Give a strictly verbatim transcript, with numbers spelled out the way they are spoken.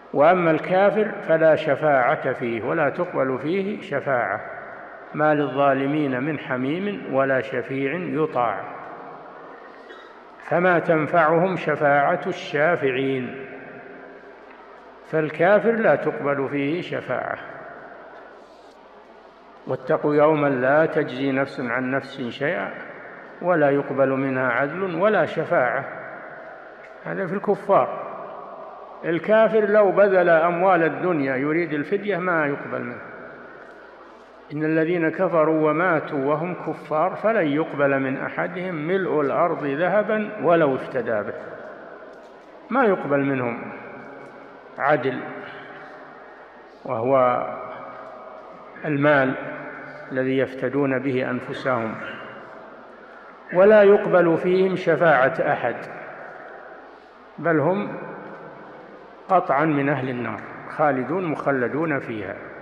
وأما الكافر فلا شفاعة فيه ولا تقبل فيه شفاعة، ما للظالمين من حميم ولا شفيع يطاع، فما تنفعهم شفاعة الشافعين. فالكافر لا تقبل فيه شفاعة. واتقوا يوما لا تجزي نفس عن نفس شيئا ولا يقبل منها عدل ولا شفاعة. هذا في الكفار. الكافر لو بذل أموال الدنيا يريد الفدية ما يقبل منه. إن الذين كفروا وماتوا وهم كفار فلن يقبل من أحدهم ملء الأرض ذهبا ولو افتدى به، ما يقبل منهم عدل، وهو المال الذي يفتدون به أنفسهم. ولا يقبل فيهم شفاعة أحد، بل هم قطعا من أهل النار خالدون مخلدون فيها.